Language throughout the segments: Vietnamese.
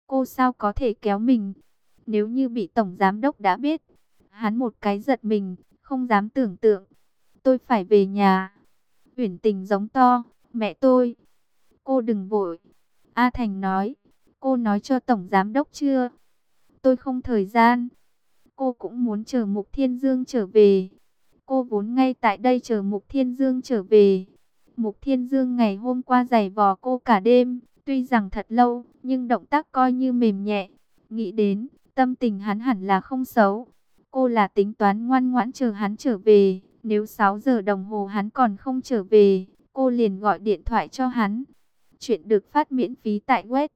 Cô sao có thể kéo mình? Nếu như bị tổng giám đốc đã biết, hắn một cái giật mình, không dám tưởng tượng. Tôi phải về nhà. Uyển Tình giống to, mẹ tôi. Cô đừng vội. A Thành nói, cô nói cho tổng giám đốc chưa? Tôi không thời gian. Cô cũng muốn chờ Mục Thiên Dương trở về. Cô vốn ngay tại đây chờ Mục Thiên Dương trở về. Mục Thiên Dương ngày hôm qua giày vò cô cả đêm, tuy rằng thật lâu, nhưng động tác coi như mềm nhẹ. Nghĩ đến, tâm tình hắn hẳn là không xấu. Cô là tính toán ngoan ngoãn chờ hắn trở về. Nếu 6 giờ đồng hồ hắn còn không trở về, cô liền gọi điện thoại cho hắn. Chuyện được phát miễn phí tại web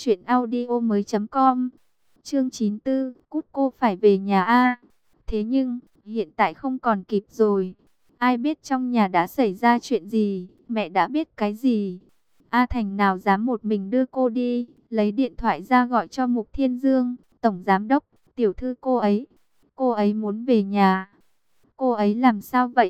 truyệnaudiomoi.com. Chương 94, cút cô phải về nhà a. Thế nhưng, hiện tại không còn kịp rồi. Ai biết trong nhà đã xảy ra chuyện gì, mẹ đã biết cái gì. A Thành nào dám một mình đưa cô đi, lấy điện thoại ra gọi cho Mục Thiên Dương, tổng giám đốc, tiểu thư cô ấy muốn về nhà. Cô ấy làm sao vậy?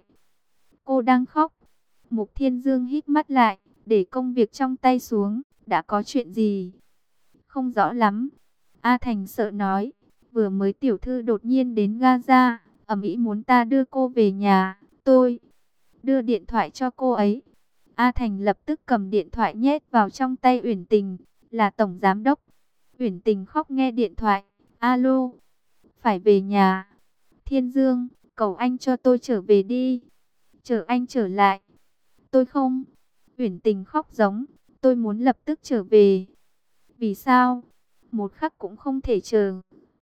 Cô đang khóc. Mục Thiên Dương hít mắt lại, để công việc trong tay xuống, đã có chuyện gì? Không rõ lắm. A Thành sợ nói, vừa mới tiểu thư đột nhiên đến Gaza, ầm ĩ muốn ta đưa cô về nhà, tôi đưa điện thoại cho cô ấy. A Thành lập tức cầm điện thoại nhét vào trong tay Uyển Tình, là tổng giám đốc. Uyển Tình khóc nghe điện thoại, alo, phải về nhà. Thiên Dương, cầu anh cho tôi trở về đi. Chờ anh trở lại. Tôi không. Uyển Tình khóc giống, tôi muốn lập tức trở về. Vì sao? Một khắc cũng không thể chờ.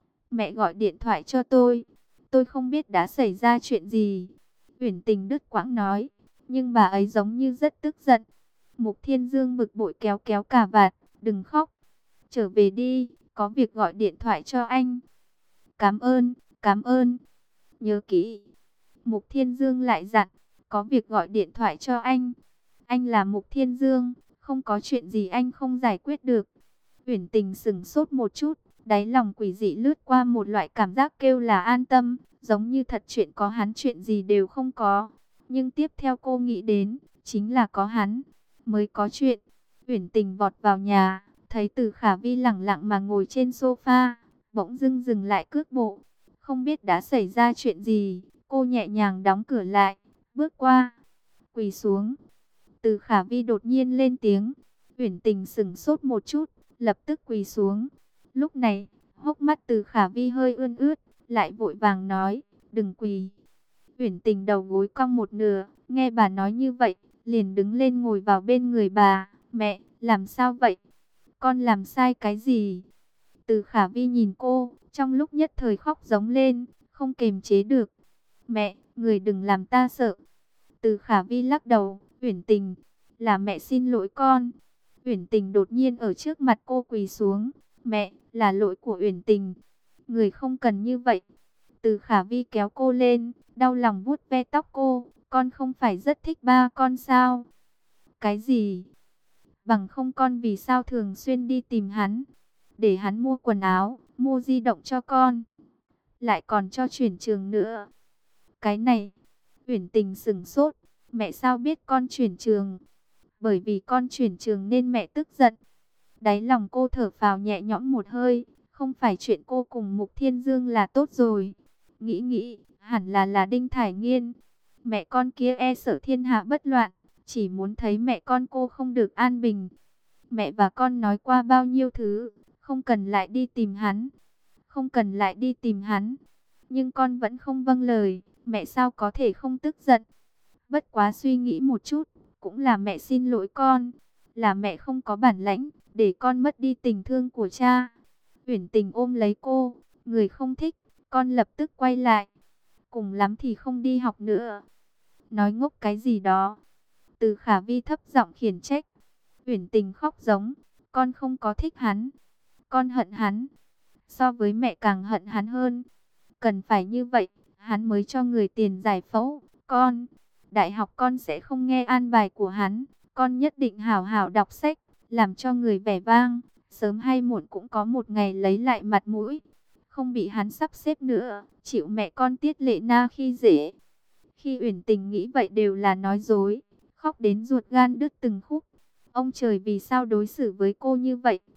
Mẹ gọi điện thoại cho tôi không biết đã xảy ra chuyện gì. Uyển Tình đứt quãng nói, nhưng bà ấy giống như rất tức giận. Mục Thiên Dương bực bội kéo kéo cà vạt, đừng khóc. Trở về đi, có việc gọi điện thoại cho anh. Cảm ơn, cảm ơn. Nhớ kỹ. Mục Thiên Dương lại dặn, có việc gọi điện thoại cho anh. Anh là Mục Thiên Dương, không có chuyện gì anh không giải quyết được. Uyển Tình sững sốt một chút, đáy lòng quỷ dị lướt qua một loại cảm giác kêu là an tâm, giống như thật chuyện có hắn chuyện gì đều không có. Nhưng tiếp theo cô nghĩ đến, chính là có hắn, mới có chuyện. Uyển Tình vọt vào nhà, thấy Từ Khả Vi lẳng lặng mà ngồi trên sofa, bỗng dưng dừng lại cước bộ. Không biết đã xảy ra chuyện gì, cô nhẹ nhàng đóng cửa lại, bước qua, quỳ xuống. Từ Khả Vi đột nhiên lên tiếng, Uyển Tình sững sốt một chút, lập tức quỳ xuống. Lúc này, hốc mắt Từ Khả Vi hơi ươn ướt, lại vội vàng nói, đừng quỳ. Uyển Tình đầu gối cong một nửa, nghe bà nói như vậy, liền đứng lên ngồi vào bên người bà. Mẹ, làm sao vậy? Con làm sai cái gì? Từ Khả Vi nhìn cô, trong lúc nhất thời khóc giống lên, không kềm chế được. Mẹ, người đừng làm ta sợ. Từ Khả Vi lắc đầu, Uyển Tình, là mẹ xin lỗi con. Uyển Tình đột nhiên ở trước mặt cô quỳ xuống. Mẹ, là lỗi của Uyển Tình. Người không cần như vậy. Từ Khả Vi kéo cô lên, đau lòng vuốt ve tóc cô. Con không phải rất thích ba con sao? Cái gì? Bằng không con vì sao thường xuyên đi tìm hắn? Để hắn mua quần áo, mua di động cho con. Lại còn cho chuyển trường nữa. Cái này, Uyển Tình sững sốt. Mẹ sao biết con chuyển trường? Bởi vì con chuyển trường nên mẹ tức giận. Đáy lòng cô thở phào nhẹ nhõm một hơi. Không phải chuyện cô cùng Mục Thiên Dương là tốt rồi. Nghĩ, hẳn là Đinh Thải Nghiên. Mẹ con kia e sợ thiên hạ bất loạn. Chỉ muốn thấy mẹ con cô không được an bình. Mẹ và con nói qua bao nhiêu thứ. Không cần lại đi tìm hắn. Không cần lại đi tìm hắn. Nhưng con vẫn không vâng lời. Mẹ sao có thể không tức giận? Bất quá suy nghĩ một chút, cũng là mẹ xin lỗi con, là mẹ không có bản lãnh, để con mất đi tình thương của cha. Uyển Tình ôm lấy cô, người không thích, con lập tức quay lại. Cùng lắm thì không đi học nữa. Nói ngốc cái gì đó. Từ Khả Vi thấp giọng khiển trách. Uyển Tình khóc giống, con không có thích hắn, con hận hắn. So với mẹ càng hận hắn hơn. Cần phải như vậy, hắn mới cho người tiền giải phẫu, con. Đại học con sẽ không nghe an bài của hắn, con nhất định hảo hảo đọc sách, làm cho người vẻ vang, sớm hay muộn cũng có một ngày lấy lại mặt mũi, không bị hắn sắp xếp nữa, chịu mẹ con Tiết Lệ Na khi dễ. Khi Uyển Tình nghĩ vậy đều là nói dối, khóc đến ruột gan đứt từng khúc. Ông trời vì sao đối xử với cô như vậy?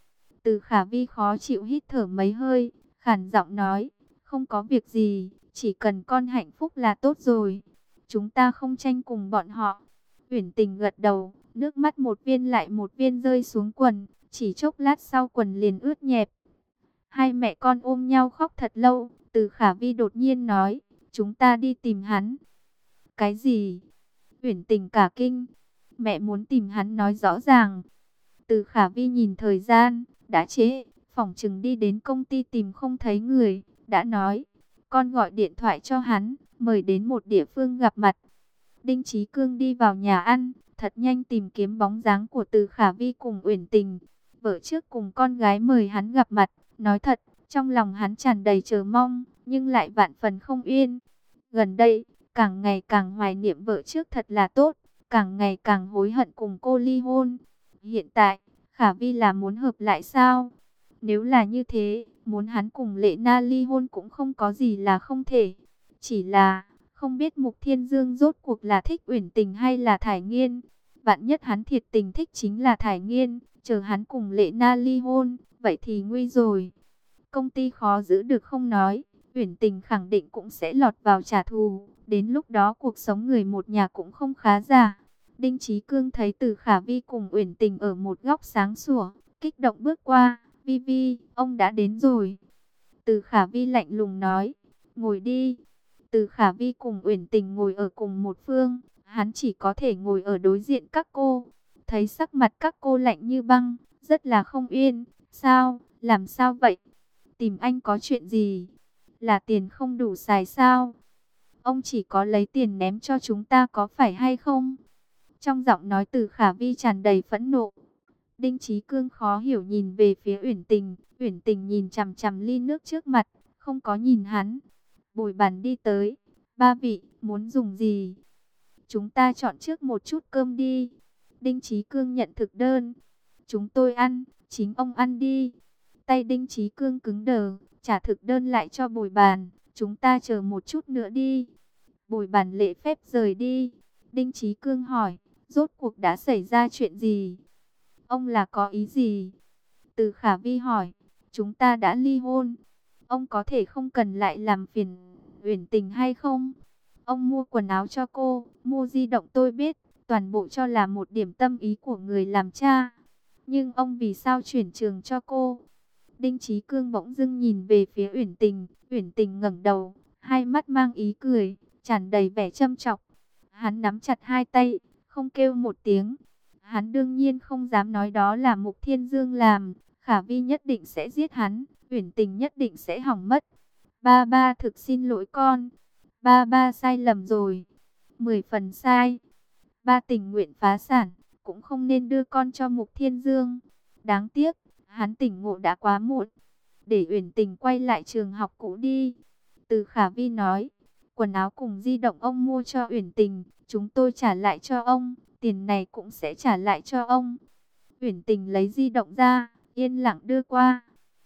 Từ Khả Vi khó chịu hít thở mấy hơi, khàn giọng nói, không có việc gì, chỉ cần con hạnh phúc là tốt rồi. Chúng ta không tranh cùng bọn họ. Uyển Tình gật đầu, nước mắt một viên lại một viên rơi xuống quần, chỉ chốc lát sau quần liền ướt nhẹp. Hai mẹ con ôm nhau khóc thật lâu, Từ Khả Vi đột nhiên nói, chúng ta đi tìm hắn. Cái gì? Uyển Tình cả kinh. Mẹ muốn tìm hắn nói rõ ràng. Từ Khả Vi nhìn thời gian, đã trễ, phỏng chừng đi đến công ty tìm không thấy người, đã nói, con gọi điện thoại cho hắn, mời đến một địa phương gặp mặt. Đinh Chí Cương đi vào nhà ăn, thật nhanh tìm kiếm bóng dáng của Từ Khả Vi cùng Uyển Tình. Vợ trước cùng con gái mời hắn gặp mặt, nói thật, trong lòng hắn tràn đầy chờ mong, nhưng lại vạn phần không yên. Gần đây, càng ngày càng hoài niệm vợ trước thật là tốt, càng ngày càng hối hận cùng cô ly hôn. Hiện tại, Khả Vi là muốn hợp lại sao? Nếu là như thế, muốn hắn cùng Lệ Na ly hôn cũng không có gì là không thể. Chỉ là, không biết Mục Thiên Dương rốt cuộc là thích Uyển Tình hay là Thải Nghiên. Vạn nhất hắn thiệt tình thích chính là Thải Nghiên, chờ hắn cùng Lệ Na ly hôn, vậy thì nguy rồi. Công ty khó giữ được không nói, Uyển Tình khẳng định cũng sẽ lọt vào trả thù. Đến lúc đó cuộc sống người một nhà cũng không khá giả. Đinh Chí Cương thấy Từ Khả Vi cùng Uyển Tình ở một góc sáng sủa, kích động bước qua, Vi Vi, ông đã đến rồi. Từ Khả Vi lạnh lùng nói, ngồi đi. Từ Khả Vi cùng Uyển Tình ngồi ở cùng một phương, hắn chỉ có thể ngồi ở đối diện các cô. Thấy sắc mặt các cô lạnh như băng, rất là không yên. Sao, làm sao vậy? Tìm anh có chuyện gì? Là tiền không đủ xài sao? Ông chỉ có lấy tiền ném cho chúng ta có phải hay không? Trong giọng nói Từ Khả Vi tràn đầy phẫn nộ. Đinh Chí Cương khó hiểu nhìn về phía Uyển Tình. Uyển Tình nhìn chằm chằm ly nước trước mặt, không có nhìn hắn. Bồi bàn đi tới. Ba vị, muốn dùng gì? Chúng ta chọn trước một chút cơm đi. Đinh Chí Cương nhận thực đơn. Chúng tôi ăn, chính ông ăn đi. Tay Đinh Chí Cương cứng đờ, trả thực đơn lại cho bồi bàn. Chúng ta chờ một chút nữa đi. Bồi bàn lễ phép rời đi. Đinh Chí Cương hỏi, rốt cuộc đã xảy ra chuyện gì? Ông là có ý gì? Từ Khả Vi hỏi, chúng ta đã ly hôn. Ông có thể không cần lại làm phiền Uyển Tình hay không? Ông mua quần áo cho cô, mua di động tôi biết, toàn bộ cho là một điểm tâm ý của người làm cha. Nhưng ông vì sao chuyển trường cho cô? Đinh Chí Cương bỗng dưng nhìn về phía Uyển Tình. Uyển Tình ngẩng đầu, hai mắt mang ý cười, tràn đầy vẻ châm chọc. Hắn nắm chặt hai tay, không kêu một tiếng. Hắn đương nhiên không dám nói đó là Mục Thiên Dương làm. Khả Vi nhất định sẽ giết hắn, Uyển Tình nhất định sẽ hỏng mất. Ba ba thực xin lỗi con. Ba ba sai lầm rồi. 10 phần sai. Ba tình nguyện phá sản, cũng không nên đưa con cho Mục Thiên Dương. Đáng tiếc, hắn tỉnh ngộ đã quá muộn. Để Uyển Tình quay lại trường học cũ đi. Từ Khả Vi nói, quần áo cùng di động ông mua cho Uyển Tình, chúng tôi trả lại cho ông, tiền này cũng sẽ trả lại cho ông. Uyển Tình lấy di động ra, yên lặng đưa qua.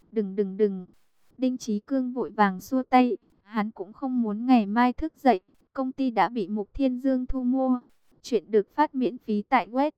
Đừng. Đinh Chí Cương vội vàng xua tay, hắn cũng không muốn ngày mai thức dậy, công ty đã bị Mục Thiên Dương thu mua. Chuyện được phát miễn phí tại web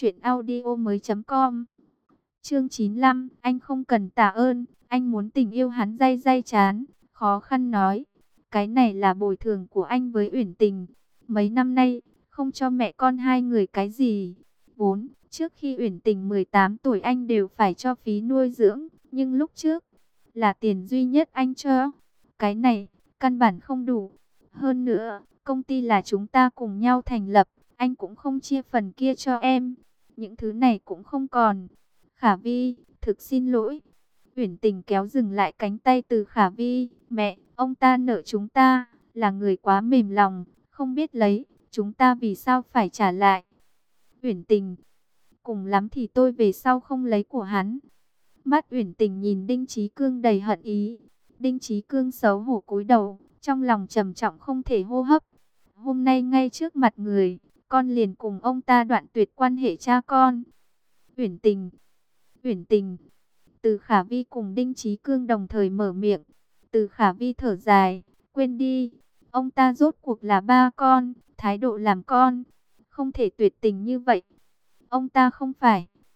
truyệnaudiomoi.com. Chương 95, anh không cần tạ ơn, anh muốn tình yêu. Hắn day day chán, khó khăn nói, cái này là bồi thường của anh với Uyển Tình. Mấy năm nay, không cho mẹ con hai người cái gì. Vốn, trước khi Uyển Tình 18 tuổi anh đều phải cho phí nuôi dưỡng, nhưng lúc trước, là tiền duy nhất anh cho. Cái này, căn bản không đủ. Hơn nữa, công ty là chúng ta cùng nhau thành lập, anh cũng không chia phần kia cho em. Những thứ này cũng không còn. Khả Vi, thực xin lỗi. Uyển Tình kéo dừng lại cánh tay Từ Khả Vi. Mẹ, ông ta nợ chúng ta, là người quá mềm lòng, không biết lấy, chúng ta vì sao phải trả lại. Uyển Tình, cùng lắm thì tôi về sau không lấy của hắn. Mắt Uyển Tình nhìn Đinh Chí Cương đầy hận ý. Đinh Chí Cương xấu hổ cúi đầu, trong lòng trầm trọng không thể hô hấp. Hôm nay ngay trước mặt người, con liền cùng ông ta đoạn tuyệt quan hệ cha con. Uyển Tình. Từ Khả Vi cùng Đinh Chí Cương đồng thời mở miệng. Từ Khả Vi thở dài, quên đi, ông ta rốt cuộc là ba con, thái độ làm con, không thể tuyệt tình như vậy. Ông ta không phải.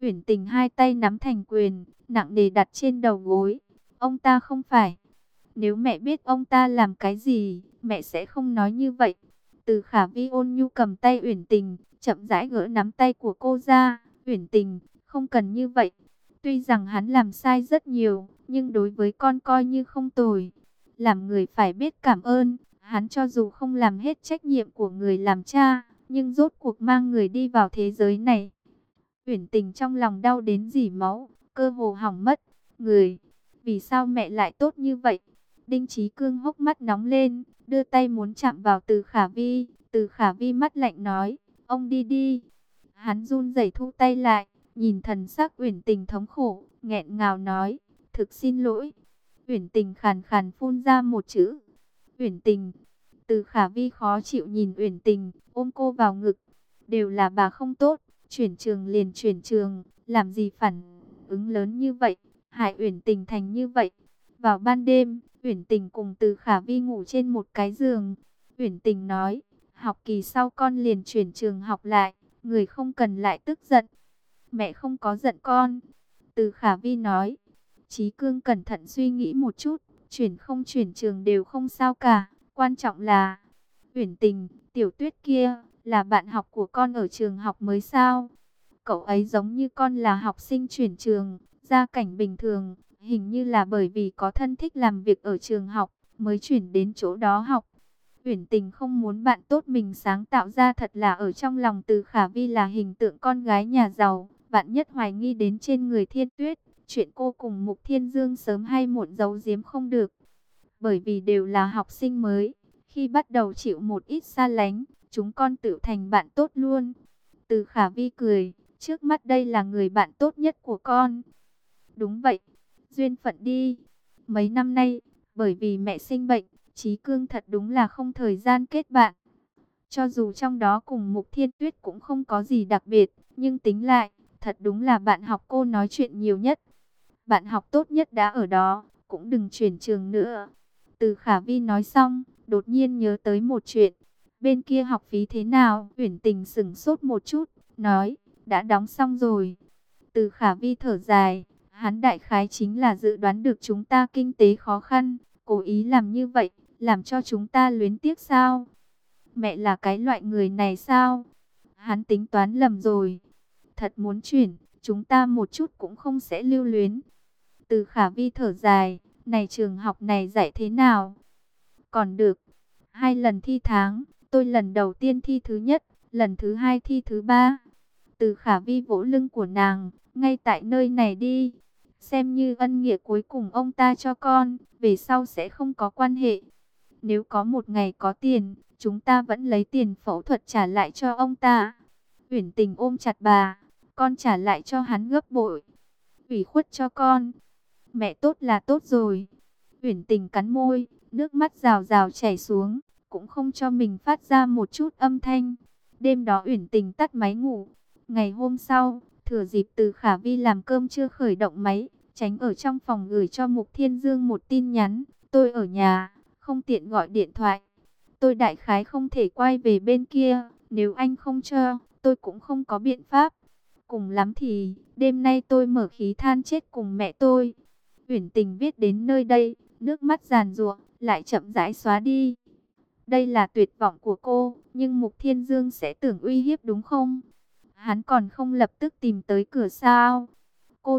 Uyển Tình hai tay nắm thành quyền, nặng nề đặt trên đầu gối. Ông ta không phải. Nếu mẹ biết ông ta làm cái gì, mẹ sẽ không nói như vậy. Từ Khả Vi ôn nhu cầm tay Uyển Tình, chậm rãi gỡ nắm tay của cô ra. Uyển Tình, không cần như vậy. Tuy rằng hắn làm sai rất nhiều, nhưng đối với con coi như không tồi. Làm người phải biết cảm ơn. Hắn cho dù không làm hết trách nhiệm của người làm cha, nhưng rốt cuộc mang người đi vào thế giới này. Uyển Tình trong lòng đau đến rỉ máu, cơ hồ hỏng mất. Người, vì sao mẹ lại tốt như vậy? Đinh Chí Cương hốc mắt nóng lên, đưa tay muốn chạm vào Từ Khả Vi. Từ Khả Vi mắt lạnh nói, ông đi đi. Hắn run rẩy thu tay lại, nhìn thần sắc Uyển Tình thống khổ, nghẹn ngào nói, thực xin lỗi. Uyển Tình khàn khàn phun ra một chữ, Uyển Tình. Từ Khả Vi khó chịu nhìn Uyển Tình, ôm cô vào ngực. Đều là bà không tốt, chuyển trường liền chuyển trường, làm gì phản ứng lớn như vậy, hại Uyển Tình thành như vậy. Vào ban đêm, Uyển Tình cùng Từ Khả Vi ngủ trên một cái giường. Uyển Tình nói, học kỳ sau con liền chuyển trường học lại, người không cần lại tức giận. Mẹ không có giận con. Từ Khả Vi nói. Chí Cương cẩn thận suy nghĩ một chút, chuyển không chuyển trường đều không sao cả, quan trọng là Uyển Tình, Tiểu Tuyết kia là bạn học của con ở trường học mới sao? Cậu ấy giống như con là học sinh chuyển trường, gia cảnh bình thường, hình như là bởi vì có thân thích làm việc ở trường học mới chuyển đến chỗ đó học. Uyển Tình không muốn bạn tốt mình sáng tạo ra thật là ở trong lòng Từ Khả Vi là hình tượng con gái nhà giàu, bạn nhất hoài nghi đến trên người Thiên Tuyết, chuyện cô cùng Mục Thiên Dương sớm hay muộn giấu giếm không được. Bởi vì đều là học sinh mới, khi bắt đầu chịu một ít xa lánh, chúng con tự thành bạn tốt luôn. Từ Khả Vi cười, trước mắt đây là người bạn tốt nhất của con. Đúng vậy, duyên phận đi. Mấy năm nay, bởi vì mẹ sinh bệnh, Chí Cương thật đúng là không thời gian kết bạn. Cho dù trong đó cùng Mục Thiên Tuyết cũng không có gì đặc biệt, nhưng tính lại, thật đúng là bạn học cô nói chuyện nhiều nhất. Bạn học tốt nhất đã ở đó, cũng đừng chuyển trường nữa. Từ Khả Vi nói xong, đột nhiên nhớ tới một chuyện. Bên kia học phí thế nào? Uyển Tình sững sốt một chút, nói, đã đóng xong rồi. Từ Khả Vi thở dài, hắn đại khái chính là dự đoán được chúng ta kinh tế khó khăn, cố ý làm như vậy, làm cho chúng ta luyến tiếc sao? Mẹ là cái loại người này sao? Hắn tính toán lầm rồi. Thật muốn chuyển, chúng ta một chút cũng không sẽ lưu luyến. Từ Khả Vi thở dài, này trường học này dạy thế nào? Còn được, 2 lần thi tháng, tôi lần đầu tiên thi thứ nhất, lần thứ hai thi thứ ba. Từ Khả Vi vỗ lưng của nàng, ngay tại nơi này đi. Xem như ân nghĩa cuối cùng ông ta cho con, về sau sẽ không có quan hệ. Nếu có một ngày có tiền, chúng ta vẫn lấy tiền phẫu thuật trả lại cho ông ta. Uyển Tình ôm chặt bà, con trả lại cho hắn gấp bội. Ủy khuất cho con. Mẹ tốt là tốt rồi. Uyển Tình cắn môi, nước mắt rào rào chảy xuống, cũng không cho mình phát ra một chút âm thanh. Đêm đó Uyển Tình tắt máy ngủ. Ngày hôm sau, thừa dịp Từ Khả Vi làm cơm chưa khởi động máy, tránh ở trong phòng gửi cho Mục Thiên Dương một tin nhắn. Tôi ở nhà, không tiện gọi điện thoại. Tôi đại khái không thể quay về bên kia, nếu anh không cho, tôi cũng không có biện pháp. Cùng lắm thì, đêm nay tôi mở khí than chết cùng mẹ tôi. Uyển Tình viết đến nơi đây, nước mắt giàn giụa, lại chậm rãi xóa đi. Đây là tuyệt vọng của cô, nhưng Mục Thiên Dương sẽ tưởng uy hiếp đúng không? Hắn còn không lập tức tìm tới cửa sao? Cô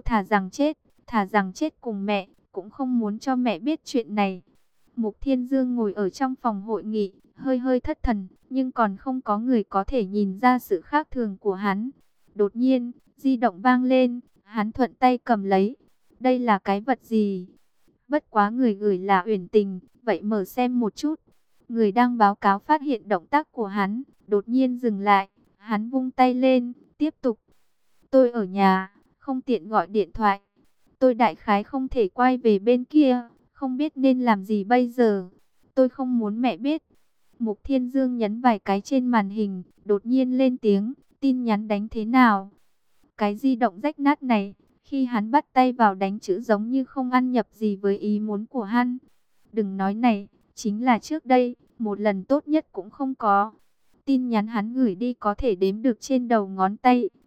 thà rằng chết cùng mẹ, cũng không muốn cho mẹ biết chuyện này. Mục Thiên Dương ngồi ở trong phòng hội nghị, hơi hơi thất thần, nhưng còn không có người có thể nhìn ra sự khác thường của hắn. Đột nhiên, di động vang lên, hắn thuận tay cầm lấy. Đây là cái vật gì? Bất quá người gửi là Uyển Tình, vậy mở xem một chút. Người đang báo cáo phát hiện động tác của hắn, đột nhiên dừng lại, hắn vung tay lên, tiếp tục. Tôi ở nhà, không tiện gọi điện thoại. Tôi đại khái không thể quay về bên kia, không biết nên làm gì bây giờ. Tôi không muốn mẹ biết. Mục Thiên Dương nhấn vài cái trên màn hình, đột nhiên lên tiếng, tin nhắn đánh thế nào? Cái di động rách nát này, khi hắn bắt tay vào đánh chữ giống như không ăn nhập gì với ý muốn của hắn. Đừng nói này, chính là trước đây, một lần tốt nhất cũng không có. Tin nhắn hắn gửi đi có thể đếm được trên đầu ngón tay,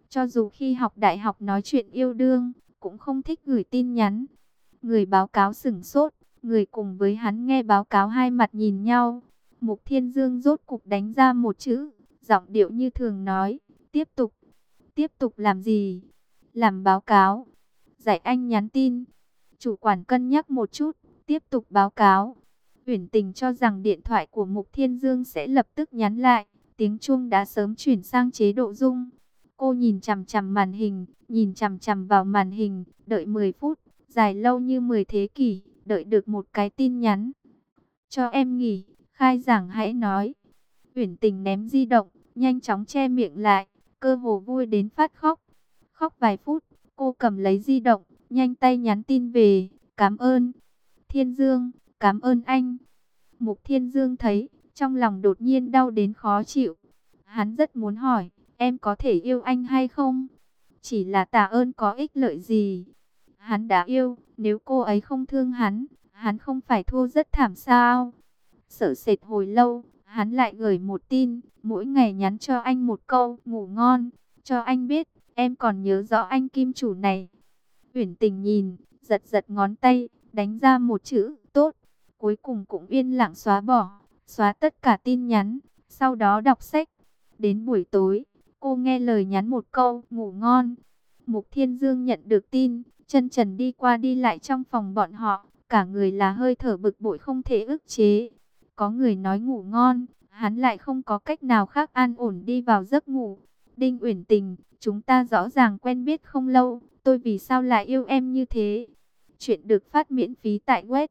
Cho dù khi học đại học nói chuyện yêu đương, cũng không thích gửi tin nhắn. Người báo cáo sửng sốt, người cùng với hắn nghe báo cáo hai mặt nhìn nhau. Mục Thiên Dương rốt cục đánh ra một chữ, giọng điệu như thường nói, tiếp tục. Tiếp tục làm gì? Làm báo cáo. Dạy anh nhắn tin. Chủ quản cân nhắc một chút, tiếp tục báo cáo. Uyển Tình cho rằng điện thoại của Mục Thiên Dương sẽ lập tức nhắn lại, tiếng chuông đã sớm chuyển sang chế độ rung. Cô nhìn chằm chằm màn hình, nhìn chằm chằm vào màn hình, đợi 10 phút, dài lâu như 10 thế kỷ, đợi được một cái tin nhắn. Cho em nghỉ, khai giảng hãy nói. Uyển Tình ném di động, nhanh chóng che miệng lại, cơ hồ vui đến phát khóc. Khóc vài phút, cô cầm lấy di động, nhanh tay nhắn tin về, cảm ơn. Thiên Dương, cảm ơn anh. Mục Thiên Dương thấy, trong lòng đột nhiên đau đến khó chịu. Hắn rất muốn hỏi, em có thể yêu anh hay không? Chỉ là tạ ơn có ích lợi gì? Hắn đã yêu, nếu cô ấy không thương hắn không phải thua rất thảm sao? Sợ sệt hồi lâu, hắn lại gửi một tin, mỗi ngày nhắn cho anh một câu, ngủ ngon, cho anh biết, em còn nhớ rõ anh kim chủ này. Uyển Tình nhìn, giật giật ngón tay, đánh ra một chữ, tốt. Cuối cùng cũng yên lặng xóa bỏ, xóa tất cả tin nhắn, sau đó đọc sách. Đến buổi tối, cô nghe lời nhắn một câu, ngủ ngon. Mục Thiên Dương nhận được tin, chân trần đi qua đi lại trong phòng bọn họ, cả người là hơi thở bực bội không thể ức chế. Có người nói ngủ ngon, hắn lại không có cách nào khác an ổn đi vào giấc ngủ. Đinh Uyển Tình, chúng ta rõ ràng quen biết không lâu, tôi vì sao lại yêu em như thế? Chuyện được phát miễn phí tại web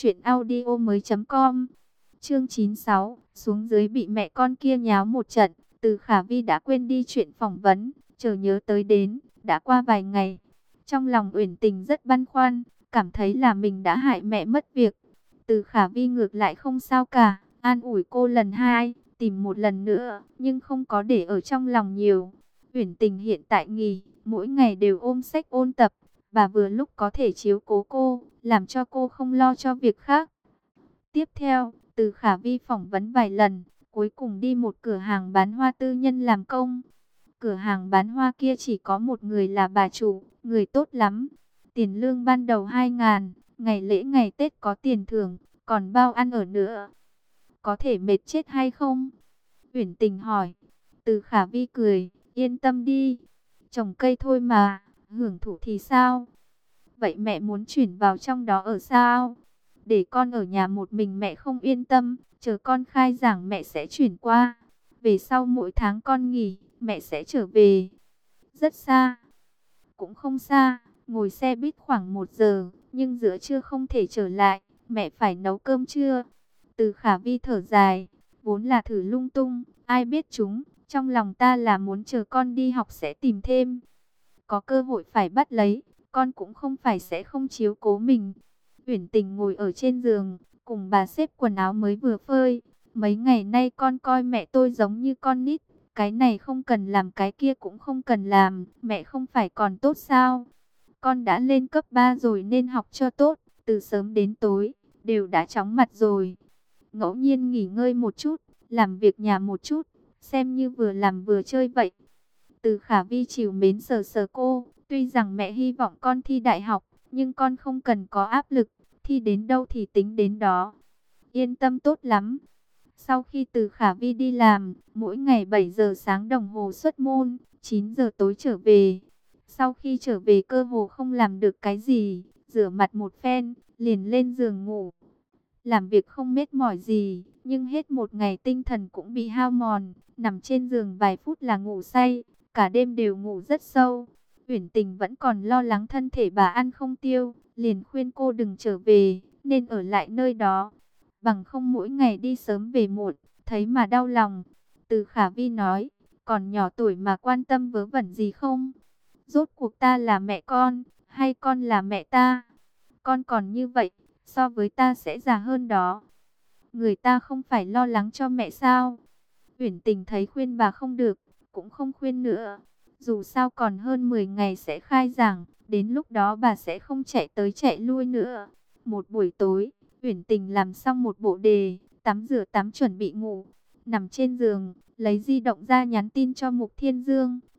truyệnaudiomoi.com. Chương 96, xuống dưới bị mẹ con kia nháo một trận, Từ Khả Vi đã quên đi chuyện phỏng vấn, chờ nhớ tới đến, đã qua vài ngày. Trong lòng Uyển Tình rất băn khoăn, cảm thấy là mình đã hại mẹ mất việc. Từ Khả Vi ngược lại không sao cả, an ủi cô lần hai, tìm một lần nữa, nhưng không có để ở trong lòng nhiều. Uyển Tình hiện tại nghỉ, mỗi ngày đều ôm sách ôn tập, và vừa lúc có thể chiếu cố cô, làm cho cô không lo cho việc khác. Tiếp theo, Từ Khả Vi phỏng vấn vài lần, cuối cùng đi một cửa hàng bán hoa tư nhân làm công. Cửa hàng bán hoa kia chỉ có một người là bà chủ, người tốt lắm. Tiền lương ban đầu 2.000, ngày lễ ngày Tết có tiền thưởng, còn bao ăn ở nữa. Có thể mệt chết hay không? Uyển Tình hỏi. Từ Khả Vi cười, yên tâm đi. Trồng cây thôi mà, hưởng thụ thì sao? Vậy mẹ muốn chuyển vào trong đó ở sao? Để con ở nhà một mình mẹ không yên tâm, chờ con khai giảng mẹ sẽ chuyển qua. Về sau mỗi tháng con nghỉ, mẹ sẽ trở về. Rất xa. Cũng không xa, ngồi xe buýt khoảng 1 giờ, nhưng giữa trưa không thể trở lại, mẹ phải nấu cơm trưa. Từ Khả Vi thở dài, vốn là thử lung tung, ai biết chúng, trong lòng ta là muốn chờ con đi học sẽ tìm thêm. Có cơ hội phải bắt lấy, con cũng không phải sẽ không chiếu cố mình. Uyển Tình ngồi ở trên giường, cùng bà xếp quần áo mới vừa phơi. Mấy ngày nay con coi mẹ tôi giống như con nít. Cái này không cần làm, cái kia cũng không cần làm. Mẹ không phải còn tốt sao? Con đã lên cấp 3 rồi nên học cho tốt. Từ sớm đến tối, đều đã chóng mặt rồi. Ngẫu nhiên nghỉ ngơi một chút, làm việc nhà một chút. Xem như vừa làm vừa chơi vậy. Từ Khả Vi trìu mến sờ sờ cô. Tuy rằng mẹ hy vọng con thi đại học, nhưng con không cần có áp lực. Thi đến đâu thì tính đến đó. Yên tâm tốt lắm. Sau khi Từ Khả Vi đi làm, mỗi ngày 7 giờ sáng đồng hồ xuất môn, 9 giờ tối trở về. Sau khi trở về cơ hồ không làm được cái gì, rửa mặt một phen, liền lên giường ngủ. Làm việc không mệt mỏi gì, nhưng hết một ngày tinh thần cũng bị hao mòn, nằm trên giường vài phút là ngủ say, cả đêm đều ngủ rất sâu. Uyển Tình vẫn còn lo lắng thân thể bà ăn không tiêu, liền khuyên cô đừng trở về, nên ở lại nơi đó. Bằng không mỗi ngày đi sớm về muộn, thấy mà đau lòng. Từ Khả Vi nói, còn nhỏ tuổi mà quan tâm vớ vẩn gì không? Rốt cuộc ta là mẹ con, hay con là mẹ ta? Con còn như vậy, so với ta sẽ già hơn đó. Người ta không phải lo lắng cho mẹ sao? Uyển Tình thấy khuyên bà không được, cũng không khuyên nữa. Dù sao còn hơn 10 ngày sẽ khai giảng, đến lúc đó bà sẽ không chạy tới chạy lui nữa. Một buổi tối, Uyển Tình làm xong một bộ đề, tắm rửa tắm chuẩn bị ngủ. Nằm trên giường, lấy di động ra nhắn tin cho Mục Thiên Dương.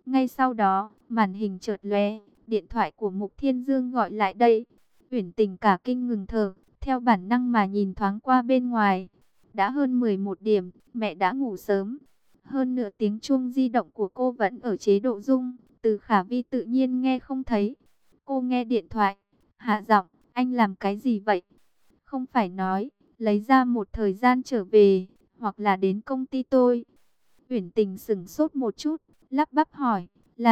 Ngay sau đó, màn hình chợt lóe, điện thoại của Mục Thiên Dương gọi lại đây. Uyển Tình cả kinh ngừng thở, theo bản năng mà nhìn thoáng qua bên ngoài. Đã hơn 11 điểm, mẹ đã ngủ sớm. Hơn nửa tiếng chuông di động của cô vẫn ở chế độ rung, Từ Khả Vi tự nhiên nghe không thấy. Cô nghe điện thoại, hạ giọng, anh làm cái gì vậy? Không phải nói, lấy ra một thời gian trở về, hoặc là đến công ty tôi. Uyển Tình sững sốt một chút, lắp bắp hỏi,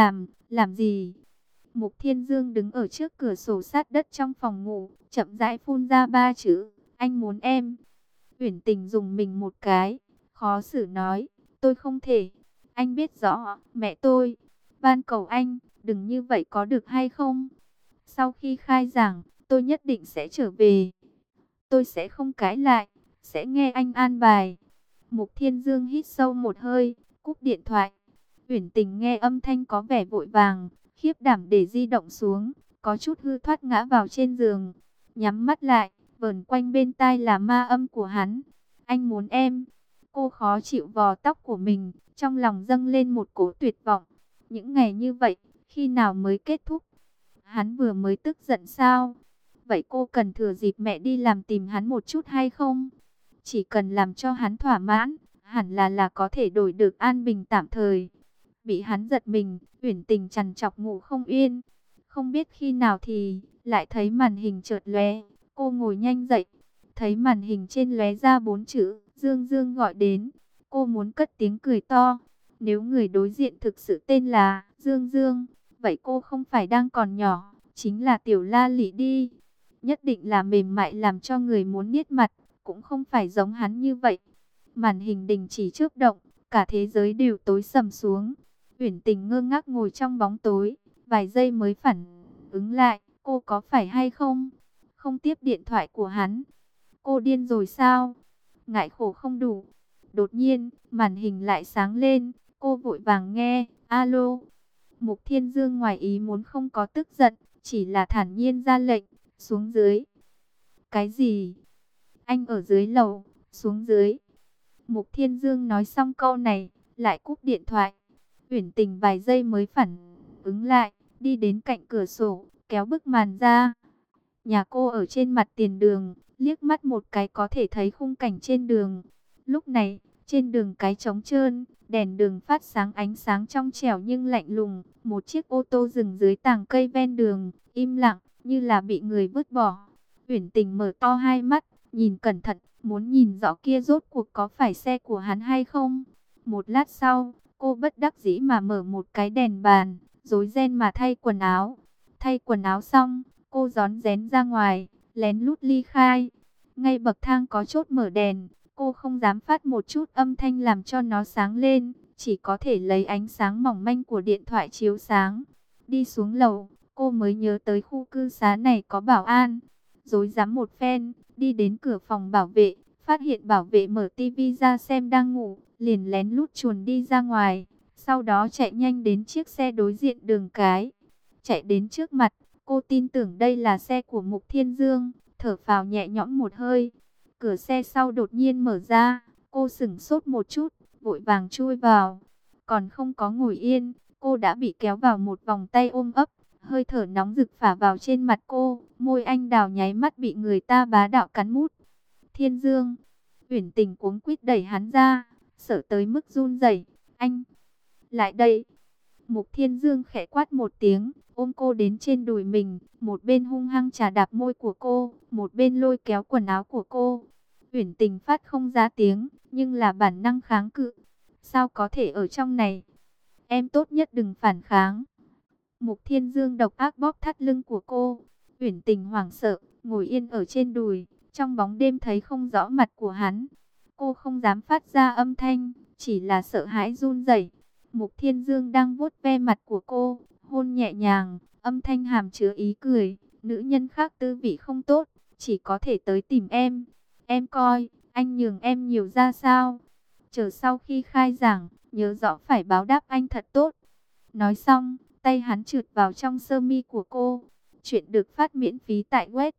làm gì? Mục Thiên Dương đứng ở trước cửa sổ sát đất trong phòng ngủ, chậm rãi phun ra ba chữ, anh muốn em. Uyển Tình dùng mình một cái, khó xử nói, tôi không thể. Anh biết rõ, mẹ tôi, van cầu anh, đừng như vậy có được hay không? Sau khi khai giảng, tôi nhất định sẽ trở về. Tôi sẽ không cãi lại, sẽ nghe anh an bài. Mục Thiên Dương hít sâu một hơi, cúp điện thoại. Uyển Tình nghe âm thanh có vẻ vội vàng, khiếp đảm để di động xuống, có chút hư thoát ngã vào trên giường. Nhắm mắt lại, vờn quanh bên tai là ma âm của hắn. Anh muốn em. Cô khó chịu vò tóc của mình, trong lòng dâng lên một cỗ tuyệt vọng. Những ngày như vậy, khi nào mới kết thúc? Hắn vừa mới tức giận sao? Vậy cô cần thừa dịp mẹ đi làm tìm hắn một chút hay không? Chỉ cần làm cho hắn thỏa mãn, hẳn là có thể đổi được an bình tạm thời. Bị hắn giật mình, Uyển Tình trằn trọc ngủ không yên. Không biết khi nào thì lại thấy màn hình chợt lóe, cô ngồi nhanh dậy, thấy màn hình trên lóe ra 4 chữ, Dương Dương gọi đến. Cô muốn cất tiếng cười to. Nếu người đối diện thực sự tên là Dương Dương, vậy cô không phải đang còn nhỏ, chính là Tiểu La Lị đi. Nhất định là mềm mại làm cho người muốn niết mặt, cũng không phải giống hắn như vậy. Màn hình đình chỉ chớp động, cả thế giới đều tối sầm xuống. Uyển Tình ngơ ngác ngồi trong bóng tối, vài giây mới phản ứng lại, cô có phải hay không? Không tiếp điện thoại của hắn. Cô điên rồi sao? Ngại khổ không đủ. Đột nhiên, màn hình lại sáng lên, cô vội vàng nghe, alo. Mục Thiên Dương ngoài ý muốn không có tức giận, chỉ là thản nhiên ra lệnh, xuống dưới. Cái gì? Anh ở dưới lầu, xuống dưới. Mục Thiên Dương nói xong câu này, lại cúp điện thoại. Uyển Tình vài giây mới phản ứng lại, đi đến cạnh cửa sổ, kéo bức màn ra. Nhà cô ở trên mặt tiền đường, liếc mắt một cái có thể thấy khung cảnh trên đường. Lúc này, trên đường cái trống trơn, đèn đường phát sáng ánh sáng trong trẻo nhưng lạnh lùng. Một chiếc ô tô dừng dưới tàng cây ven đường, im lặng, như là bị người vứt bỏ. Uyển Tình mở to hai mắt, nhìn cẩn thận, muốn nhìn rõ kia rốt cuộc có phải xe của hắn hay không. Một lát sau, cô bất đắc dĩ mà mở một cái đèn bàn, rối ren mà thay quần áo. Thay quần áo xong, cô rón rén ra ngoài, lén lút ly khai. Ngay bậc thang có chốt mở đèn, cô không dám phát một chút âm thanh làm cho nó sáng lên, chỉ có thể lấy ánh sáng mỏng manh của điện thoại chiếu sáng. Đi xuống lầu, cô mới nhớ tới khu cư xá này có bảo an. Rối rắm một phen, đi đến cửa phòng bảo vệ, phát hiện bảo vệ mở tivi ra xem đang ngủ, liền lén lút chuồn đi ra ngoài. Sau đó chạy nhanh đến chiếc xe đối diện đường cái. Chạy đến trước mặt, cô tin tưởng đây là xe của Mục Thiên Dương, thở phào nhẹ nhõm một hơi. Cửa xe sau đột nhiên mở ra, cô sững sốt một chút, vội vàng chui vào. Còn không có ngồi yên, cô đã bị kéo vào một vòng tay ôm ấp, hơi thở nóng rực phả vào trên mặt cô, môi anh đào nháy mắt bị người ta bá đạo cắn mút. Thiên Dương, Uyển Tình cuống quýt đẩy hắn ra, sợ tới mức run rẩy. Anh, lại đây. Mục Thiên Dương khẽ quát một tiếng, ôm cô đến trên đùi mình, một bên hung hăng chà đạp môi của cô, một bên lôi kéo quần áo của cô. Uyển Tình phát không ra tiếng, nhưng là bản năng kháng cự. Sao có thể ở trong này? Em tốt nhất đừng phản kháng. Mục Thiên Dương độc ác bóp thắt lưng của cô. Uyển Tình hoảng sợ, ngồi yên ở trên đùi, trong bóng đêm thấy không rõ mặt của hắn. Cô không dám phát ra âm thanh, chỉ là sợ hãi run rẩy. Mục Thiên Dương đang vuốt ve mặt của cô, hôn nhẹ nhàng, âm thanh hàm chứa ý cười. Nữ nhân khác tư vị không tốt, chỉ có thể tới tìm em. Em coi, anh nhường em nhiều ra sao? Chờ sau khi khai giảng, nhớ rõ phải báo đáp anh thật tốt. Nói xong, tay hắn trượt vào trong sơ mi của cô. Chuyện được phát miễn phí tại web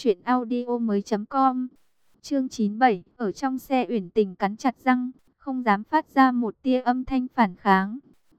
truyệnaudiomoi.com. Chương 97, ở trong xe Uyển Tình cắn chặt răng, không dám phát ra một tia âm thanh phản kháng.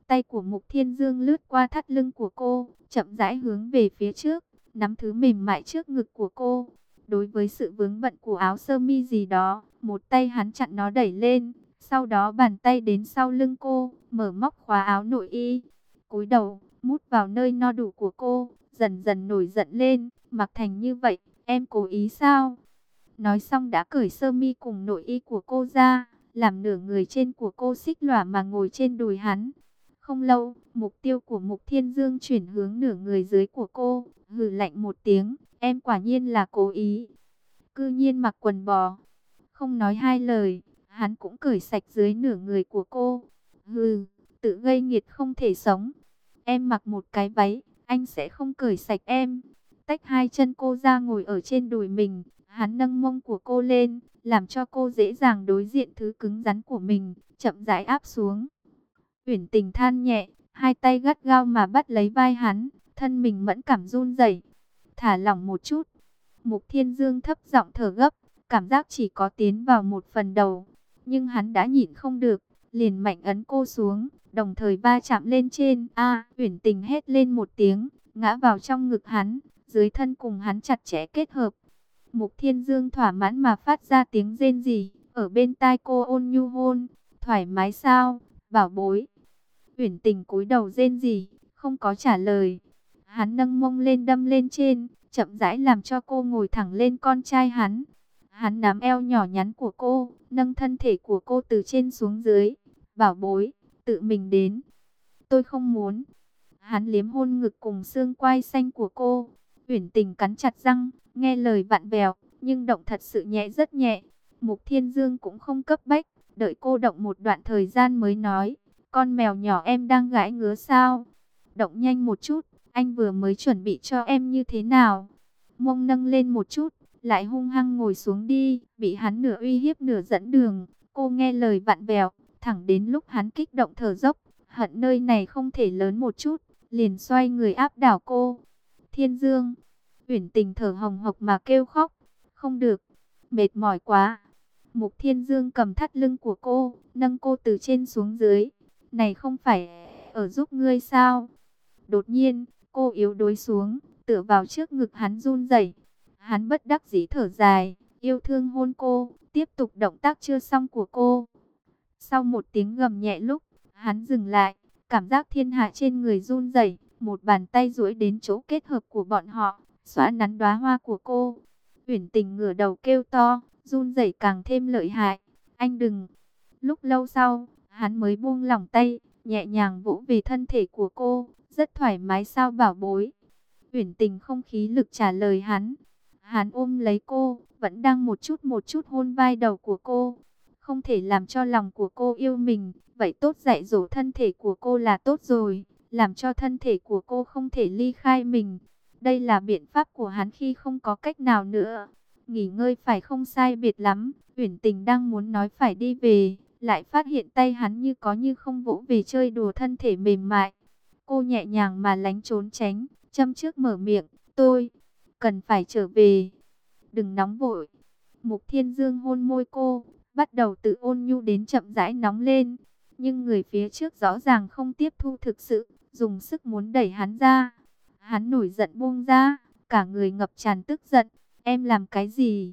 Tay của Mục Thiên Dương lướt qua thắt lưng của cô, chậm rãi hướng về phía trước, nắm thứ mềm mại trước ngực của cô. Đối với sự vướng bận của áo sơ mi gì đó, một tay hắn chặn nó đẩy lên, sau đó bàn tay đến sau lưng cô, mở móc khóa áo nội y. Cúi đầu, mút vào nơi no đủ của cô, dần dần nổi giận lên, mặc thành như vậy, em cố ý sao? Nói xong đã cởi sơ mi cùng nội y của cô ra, làm nửa người trên của cô xích lỏa mà ngồi trên đùi hắn. Không lâu, mục tiêu của Mục Thiên Dương chuyển hướng nửa người dưới của cô, hừ lạnh một tiếng, em quả nhiên là cố ý. Cư nhiên mặc quần bò. Không nói hai lời, hắn cũng cởi sạch dưới nửa người của cô. Hừ, tự gây nghiệt không thể sống. Em mặc một cái váy, anh sẽ không cởi sạch em. Tách hai chân cô ra ngồi ở trên đùi mình, hắn nâng mông của cô lên, làm cho cô dễ dàng đối diện thứ cứng rắn của mình, chậm rãi áp xuống. Uyển Tình than nhẹ, hai tay gắt gao mà bắt lấy vai hắn, thân mình mẫn cảm run rẩy. Thả lỏng một chút. Mục Thiên Dương thấp giọng thở gấp, cảm giác chỉ có tiến vào một phần đầu, nhưng hắn đã nhịn không được, liền mạnh ấn cô xuống, đồng thời va chạm lên trên. Uyển Tình hét lên một tiếng, ngã vào trong ngực hắn, dưới thân cùng hắn chặt chẽ kết hợp. Mục Thiên Dương thỏa mãn mà phát ra tiếng rên rỉ, ở bên tai cô ôn nhu hôn. Thoải mái sao, bảo bối? Uyển Tình cúi đầu rên rỉ, không có trả lời. Hắn nâng mông lên đâm lên trên, chậm rãi làm cho cô ngồi thẳng lên con trai hắn. Hắn nắm eo nhỏ nhắn của cô, nâng thân thể của cô từ trên xuống dưới. Bảo bối, tự mình đến. Tôi không muốn. Hắn liếm hôn ngực cùng xương quai xanh của cô. Uyển Tình cắn chặt răng, nghe lời vặn vẹo, nhưng động thật sự nhẹ rất nhẹ. Mục Thiên Dương cũng không cấp bách, đợi cô động một đoạn thời gian mới nói. Con mèo nhỏ em đang gãi ngứa sao? Động nhanh một chút, anh vừa mới chuẩn bị cho em như thế nào? Mông nâng lên một chút, lại hung hăng ngồi xuống đi, bị hắn nửa uy hiếp nửa dẫn đường. Cô nghe lời vặn vẹo, thẳng đến lúc hắn kích động thở dốc, hận nơi này không thể lớn một chút, liền xoay người áp đảo cô. Thiên Dương, Uyển Tình thở hồng hộc mà kêu khóc, không được, mệt mỏi quá. Mục Thiên Dương cầm thắt lưng của cô, nâng cô từ trên xuống dưới. Này không phải ở giúp ngươi sao? Đột nhiên, cô yếu đuối xuống, tựa vào trước ngực hắn run rẩy. Hắn bất đắc dĩ thở dài, yêu thương hôn cô, tiếp tục động tác chưa xong của cô. Sau một tiếng gầm nhẹ lúc, hắn dừng lại, cảm giác thiên hạ trên người run rẩy, một bàn tay duỗi đến chỗ kết hợp của bọn họ, xóa nắn đóa hoa của cô. Uyển Tình ngửa đầu kêu to, run rẩy càng thêm lợi hại. Anh đừng. Lúc lâu sau, hắn mới buông lỏng tay, nhẹ nhàng vỗ về thân thể của cô, rất thoải mái sao bảo bối. Uyển Tình không khí lực trả lời hắn. Hắn ôm lấy cô, vẫn đang một chút hôn vai đầu của cô. Không thể làm cho lòng của cô yêu mình, vậy tốt dạy dỗ thân thể của cô là tốt rồi, làm cho thân thể của cô không thể ly khai mình. Đây là biện pháp của hắn khi không có cách nào nữa. Nghỉ ngơi phải không sai biệt lắm, Uyển Tình đang muốn nói phải đi về, lại phát hiện tay hắn như có như không vỗ về chơi đùa thân thể mềm mại. Cô nhẹ nhàng mà lánh trốn tránh, châm trước mở miệng, tôi cần phải trở về. Đừng nóng vội. Mục Thiên Dương hôn môi cô, bắt đầu từ ôn nhu đến chậm rãi nóng lên. Nhưng người phía trước rõ ràng không tiếp thu thực sự, dùng sức muốn đẩy hắn ra. Hắn nổi giận buông ra, cả người ngập tràn tức giận. Em làm cái gì?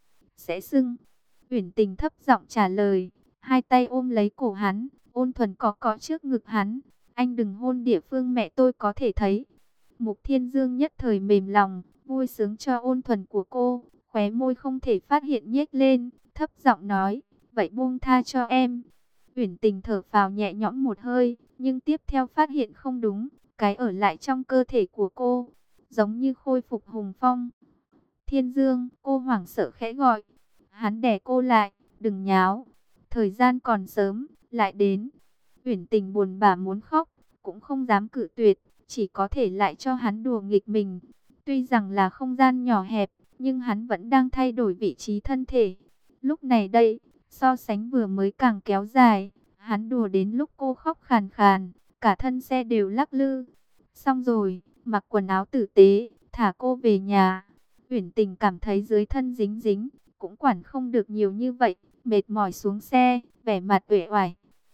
Sẽ sưng. Uyển Tình thấp giọng trả lời, hai tay ôm lấy cổ hắn, ôn thuần cọ trước ngực hắn. Anh đừng hôn địa phương mẹ tôi có thể thấy. Mục Thiên Dương nhất thời mềm lòng, vui sướng cho ôn thuần của cô, khóe môi không thể phát hiện nhếch lên, thấp giọng nói, vậy buông tha cho em. Uyển Tình thở phào nhẹ nhõm một hơi, nhưng tiếp theo phát hiện không đúng, cái ở lại trong cơ thể của cô, giống như khôi phục hùng phong. Thiên Dương, cô hoảng sợ khẽ gọi. Hắn đè cô lại, đừng nháo, thời gian còn sớm, lại đến. Uyển Tình buồn bã muốn khóc, cũng không dám cự tuyệt, chỉ có thể lại cho hắn đùa nghịch mình. Tuy rằng là không gian nhỏ hẹp, nhưng hắn vẫn đang thay đổi vị trí thân thể. Lúc này đây, so sánh vừa mới càng kéo dài, hắn đùa đến lúc cô khóc khàn khàn, cả thân xe đều lắc lư. Xong rồi, mặc quần áo tử tế, thả cô về nhà. Uyển Tình cảm thấy dưới thân dính dính, cũng quản không được nhiều như vậy, mệt mỏi xuống xe, vẻ mặt uể oải.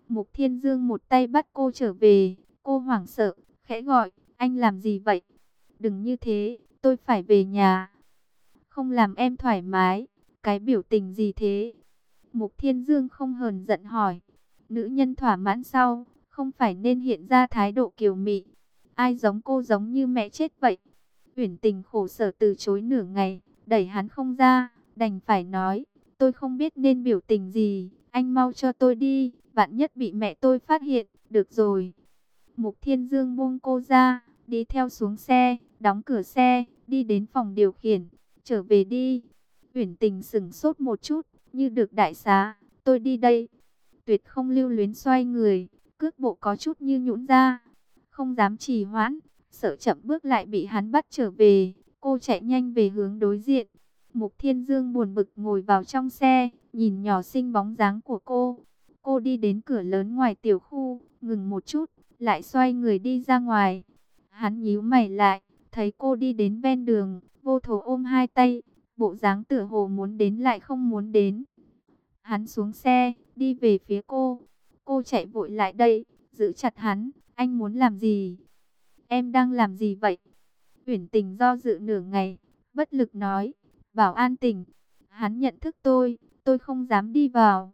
Mục Thiên Dương một tay bắt cô trở về, cô hoảng sợ, khẽ gọi, anh làm gì vậy? Đừng như thế, tôi phải về nhà. Không làm em thoải mái, cái biểu tình gì thế? Mục Thiên Dương không hờn giận hỏi. Nữ nhân thỏa mãn sau, không phải nên hiện ra thái độ kiều mị. Ai giống cô giống như mẹ chết vậy. Uyển Tình khổ sở từ chối nửa ngày, đẩy hắn không ra, đành phải nói, tôi không biết nên biểu tình gì, anh mau cho tôi đi, vạn nhất bị mẹ tôi phát hiện, được rồi. Mục Thiên Dương buông cô ra, đi theo xuống xe, đóng cửa xe, đi đến phòng điều khiển, trở về đi. Uyển Tình sững sốt một chút, như được đại xá, tôi đi đây. Tuyệt không lưu luyến xoay người, cước bộ có chút như nhũn ra, không dám trì hoãn, sợ chậm bước lại bị hắn bắt trở về. Cô chạy nhanh về hướng đối diện. Mục Thiên Dương buồn bực ngồi vào trong xe, nhìn nhỏ xinh bóng dáng của cô. Cô đi đến cửa lớn ngoài tiểu khu, ngừng một chút, lại xoay người đi ra ngoài. Hắn nhíu mày lại, thấy cô đi đến ven đường, vô thố ôm hai tay, bộ dáng tựa hồ muốn đến lại không muốn đến. Hắn xuống xe, đi về phía cô. Cô chạy vội lại đây, giữ chặt hắn. Anh muốn làm gì? Em đang làm gì vậy? Uyển Tình do dự nửa ngày, bất lực nói. Bảo an tỉnh. Hắn nhận thức tôi không dám đi vào.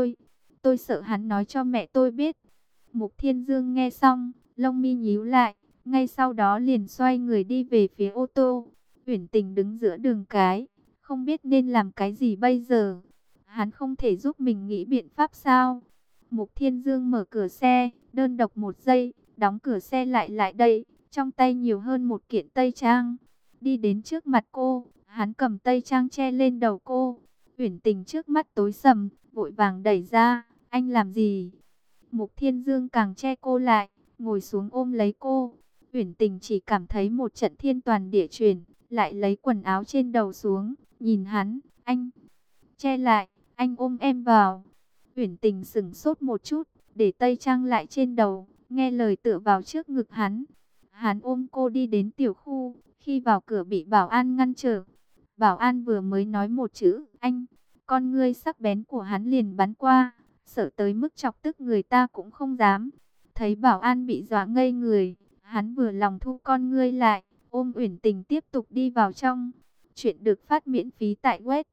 Tôi sợ hắn nói cho mẹ tôi biết. Mục Thiên Dương nghe xong, lông mi nhíu lại. Ngay sau đó liền xoay người đi về phía ô tô. Uyển Tình đứng giữa đường cái, không biết nên làm cái gì bây giờ. Hắn không thể giúp mình nghĩ biện pháp sao? Mục Thiên Dương mở cửa xe, đơn độc một giây, đóng cửa xe lại đây, trong tay nhiều hơn một kiện tây trang. Đi đến trước mặt cô, hắn cầm tây trang che lên đầu cô. Uyển Tình trước mắt tối sầm, vội vàng đẩy ra, anh làm gì? Mục Thiên Dương càng che cô lại, ngồi xuống ôm lấy cô. Uyển Tình chỉ cảm thấy một trận thiên toàn địa chuyển, lại lấy quần áo trên đầu xuống, nhìn hắn, anh che lại, anh ôm em vào. Uyển Tình sững sốt một chút, để tây trang lại trên đầu, nghe lời tựa vào trước ngực hắn. Hắn ôm cô đi đến tiểu khu, khi vào cửa bị bảo an ngăn trở. Bảo an vừa mới nói một chữ, anh, con ngươi sắc bén của hắn liền bắn qua, sợ tới mức chọc tức người ta cũng không dám. Thấy bảo an bị dọa ngây người, hắn vừa lòng thu con ngươi lại, ôm Uyển Tình tiếp tục đi vào trong. Chuyện được phát miễn phí tại web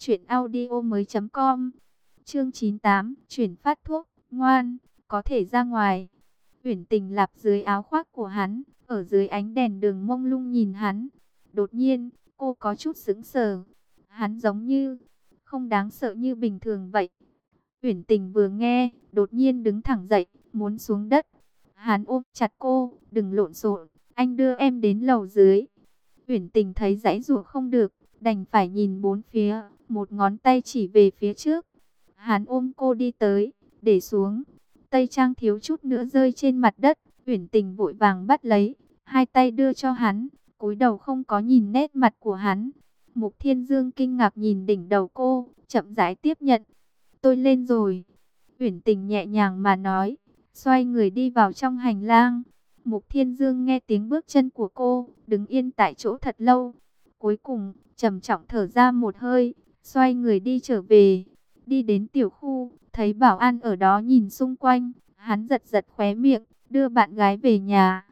truyệnaudiomoi.com. Chương 98, chuyển phát thuốc, ngoan, có thể ra ngoài. Uyển Tình lạp dưới áo khoác của hắn, ở dưới ánh đèn đường mông lung nhìn hắn. Đột nhiên, cô có chút sững sờ. Hắn giống như không đáng sợ như bình thường vậy. Uyển Tình vừa nghe, đột nhiên đứng thẳng dậy, muốn xuống đất. Hắn ôm chặt cô, đừng lộn xộn, anh đưa em đến lầu dưới. Uyển Tình thấy giãy giụa không được, đành phải nhìn bốn phía, một ngón tay chỉ về phía trước. Hắn ôm cô đi tới, để xuống. Tây trang thiếu chút nữa rơi trên mặt đất, Uyển Tình vội vàng bắt lấy, hai tay đưa cho hắn, cúi đầu không có nhìn nét mặt của hắn. Mục Thiên Dương kinh ngạc nhìn đỉnh đầu cô, chậm rãi tiếp nhận. Tôi lên rồi. Uyển Tình nhẹ nhàng mà nói, xoay người đi vào trong hành lang. Mục Thiên Dương nghe tiếng bước chân của cô, đứng yên tại chỗ thật lâu. Cuối cùng, trầm trọng thở ra một hơi, xoay người đi trở về. Đi đến tiểu khu, thấy bảo an ở đó nhìn xung quanh, hắn giật giật khóe miệng, đưa bạn gái về nhà.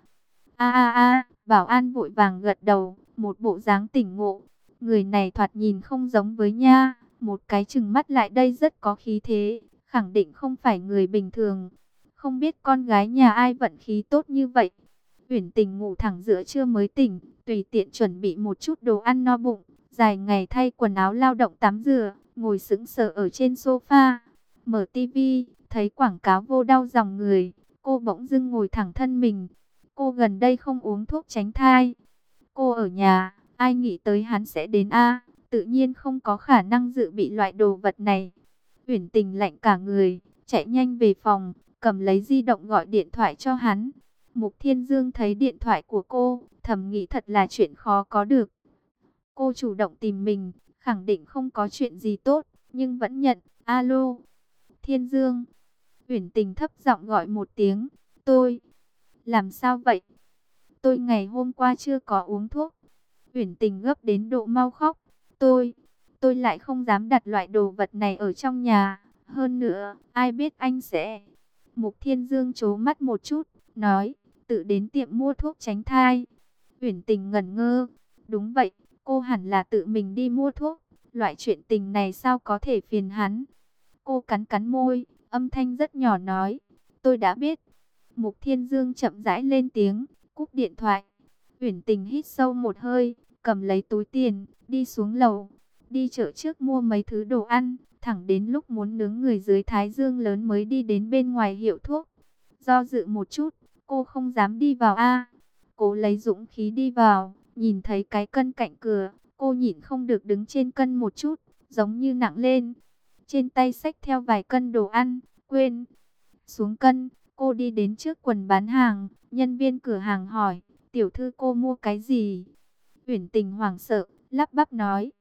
Bảo an vội vàng gật đầu, một bộ dáng tỉnh ngộ. Người này thoạt nhìn không giống với nha, một cái chừng mắt lại đây rất có khí thế, khẳng định không phải người bình thường. Không biết con gái nhà ai vận khí tốt như vậy. Uyển Tình ngủ thẳng giữa trưa mới tỉnh, tùy tiện chuẩn bị một chút đồ ăn no bụng, dài ngày thay quần áo lao động tắm rửa, ngồi sững sờ ở trên sofa, mở tivi, thấy quảng cáo vô đau dòng người, cô bỗng dưng ngồi thẳng thân mình. Cô gần đây không uống thuốc tránh thai. Cô ở nhà, ai nghĩ tới hắn sẽ đến a, tự nhiên không có khả năng dự bị loại đồ vật này. Uyển Tình lạnh cả người, chạy nhanh về phòng, cầm lấy di động gọi điện thoại cho hắn. Mục Thiên Dương thấy điện thoại của cô, thầm nghĩ thật là chuyện khó có được. Cô chủ động tìm mình, khẳng định không có chuyện gì tốt, nhưng vẫn nhận. Alo, Thiên Dương. Uyển Tình thấp giọng gọi một tiếng. Tôi, làm sao vậy? Tôi ngày hôm qua chưa có uống thuốc. Uyển Tình gấp đến độ mau khóc. Tôi lại không dám đặt loại đồ vật này ở trong nhà. Hơn nữa, ai biết anh sẽ... Mục Thiên Dương trố mắt một chút, nói, tự đến tiệm mua thuốc tránh thai. Uyển Tình ngẩn ngơ, đúng vậy, cô hẳn là tự mình đi mua thuốc, loại chuyện tình này sao có thể phiền hắn. Cô cắn cắn môi, âm thanh rất nhỏ nói, tôi đã biết. Mục Thiên Dương chậm rãi lên tiếng, cúp điện thoại. Uyển Tình hít sâu một hơi, cầm lấy túi tiền, đi xuống lầu, đi chợ trước mua mấy thứ đồ ăn, thẳng đến lúc muốn nướng người dưới thái dương lớn mới đi đến bên ngoài hiệu thuốc. Do dự một chút, cô không dám đi vào Cố lấy dũng khí đi vào, nhìn thấy cái cân cạnh cửa, cô nhịn không được đứng trên cân một chút, giống như nặng lên. Trên tay xách theo vài cân đồ ăn, quên. Xuống cân, cô đi đến trước quầy bán hàng, nhân viên cửa hàng hỏi, tiểu thư cô mua cái gì? Uyển Tình hoảng sợ, lắp bắp nói,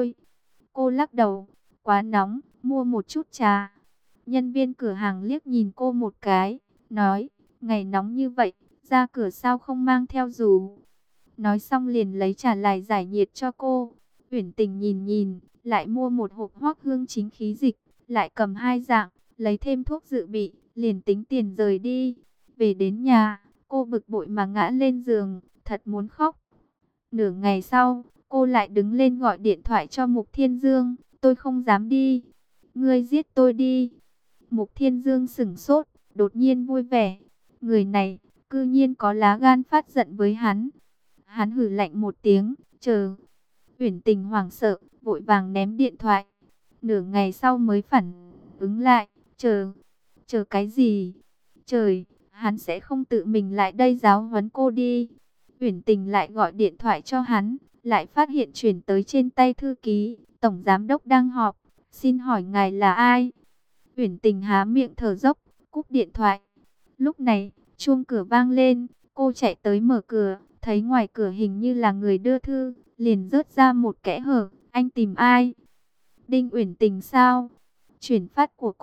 cô lắc đầu, quá nóng, mua một chút trà. Nhân viên cửa hàng liếc nhìn cô một cái, nói, ngày nóng như vậy, ra cửa sao không mang theo dù. Nói xong liền lấy trà lại giải nhiệt cho cô. Uyển Tình nhìn nhìn, lại mua một hộp Hoắc Hương Chính khí dịch, lại cầm hai dạng, lấy thêm thuốc dự bị, liền tính tiền rời đi. Về đến nhà, cô bực bội mà ngã lên giường, thật muốn khóc. Nửa ngày sau, cô lại đứng lên gọi điện thoại cho Mục Thiên Dương, tôi không dám đi. Ngươi giết tôi đi. Mục Thiên Dương sững sốt, đột nhiên vui vẻ. Người này, cư nhiên có lá gan phát giận với hắn. Hắn hừ lạnh một tiếng, chờ. Uyển Tình hoảng sợ, vội vàng ném điện thoại. Nửa ngày sau mới phản ứng lại, chờ cái gì? Trời, hắn sẽ không tự mình lại đây giáo huấn cô đi. Uyển Tình lại gọi điện thoại cho hắn, lại phát hiện chuyển tới trên tay thư ký, tổng giám đốc đang họp, xin hỏi ngài là ai? Uyển Tình há miệng thở dốc, cúp điện thoại. Lúc này, chuông cửa vang lên, cô chạy tới mở cửa, thấy ngoài cửa hình như là người đưa thư, liền rớt ra một kẽ hở, anh tìm ai? Đinh Uyển Tình sao? Chuyển phát của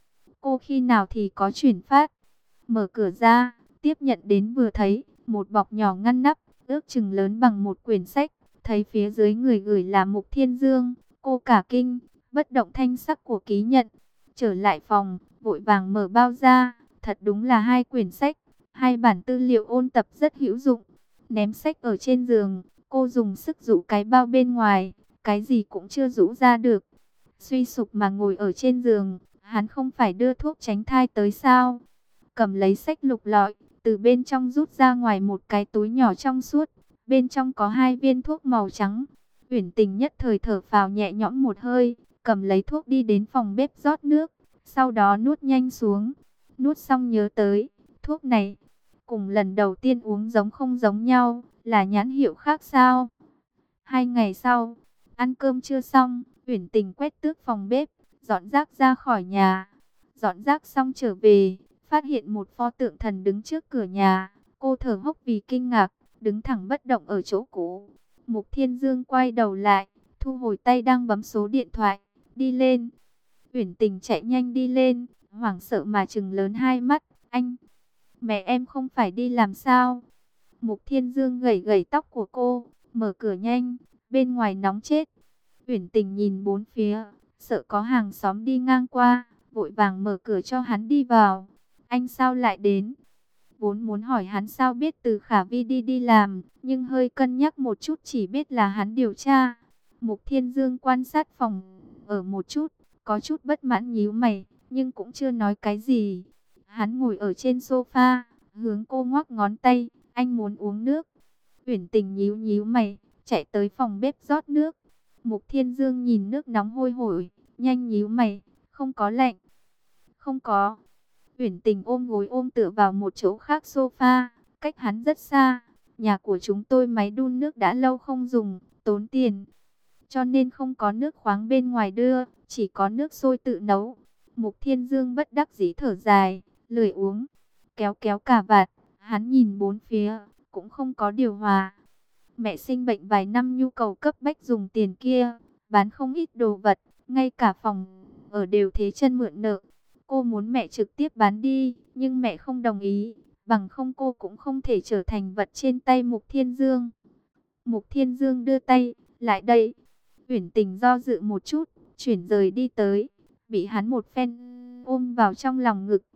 cô khi nào thì có chuyển phát? Mở cửa ra, tiếp nhận đến vừa thấy, một bọc nhỏ ngăn nắp, ước chừng lớn bằng một quyển sách, thấy phía dưới người gửi là Mục Thiên Dương, cô cả kinh, bất động thanh sắc của ký nhận. Trở lại phòng, vội vàng mở bao ra, thật đúng là hai quyển sách, hai bản tư liệu ôn tập rất hữu dụng. Ném sách ở trên giường, cô dùng sức rũ cái bao bên ngoài, cái gì cũng chưa rũ ra được. Suy sụp mà ngồi ở trên giường, hắn không phải đưa thuốc tránh thai tới sao? Cầm lấy sách lục lọi, từ bên trong rút ra ngoài một cái túi nhỏ trong suốt, bên trong có hai viên thuốc màu trắng. Uyển Tình nhất thời thở phào nhẹ nhõm một hơi, cầm lấy thuốc đi đến phòng bếp rót nước, sau đó nuốt nhanh xuống. Nuốt xong nhớ tới, thuốc này cùng lần đầu tiên uống giống không giống nhau, là nhãn hiệu khác sao? 2 ngày sau, ăn cơm chưa xong, Uyển Tình quét tước phòng bếp, dọn rác ra khỏi nhà. Dọn rác xong trở về, phát hiện một pho tượng thần đứng trước cửa nhà. Cô thở hốc vì kinh ngạc, đứng thẳng bất động ở chỗ cũ. Mục Thiên Dương quay đầu lại, thu hồi tay đang bấm số điện thoại, đi lên. Uyển Tình chạy nhanh đi lên, hoảng sợ mà trừng lớn hai mắt, anh, mẹ em không phải đi làm sao? Mục Thiên Dương gẩy gẩy tóc của cô, mở cửa nhanh, bên ngoài nóng chết. Uyển Tình nhìn bốn phía, sợ có hàng xóm đi ngang qua, vội vàng mở cửa cho hắn đi vào. Anh sao lại đến? Vốn muốn hỏi hắn sao biết Từ Khả Vi đi làm, nhưng hơi cân nhắc một chút chỉ biết là hắn điều tra. Mục Thiên Dương quan sát phòng ở một chút, có chút bất mãn nhíu mày, nhưng cũng chưa nói cái gì. Hắn ngồi ở trên sofa, hướng cô ngoắc ngón tay, anh muốn uống nước. Uyển Tình nhíu nhíu mày, chạy tới phòng bếp rót nước. Mục Thiên Dương nhìn nước nóng hôi hổi, nhanh nhíu mày, không có lạnh. Không có. Uyển Tình ôm gối ôm tựa vào một chỗ khác sofa, cách hắn rất xa. Nhà của chúng tôi máy đun nước đã lâu không dùng, tốn tiền. Cho nên không có nước khoáng bên ngoài đưa, chỉ có nước sôi tự nấu. Mục Thiên Dương bất đắc dĩ thở dài, lười uống. Kéo kéo cà vạt, hắn nhìn bốn phía, cũng không có điều hòa. Mẹ sinh bệnh vài năm nhu cầu cấp bách dùng tiền kia, bán không ít đồ vật, ngay cả phòng ở đều thế chân mượn nợ. Cô muốn mẹ trực tiếp bán đi, nhưng mẹ không đồng ý, bằng không cô cũng không thể trở thành vật trên tay Mục Thiên Dương. Mục Thiên Dương đưa tay, lại đây. Uyển Tình do dự một chút, chuyển rời đi tới, bị hắn một phen ôm vào trong lòng ngực.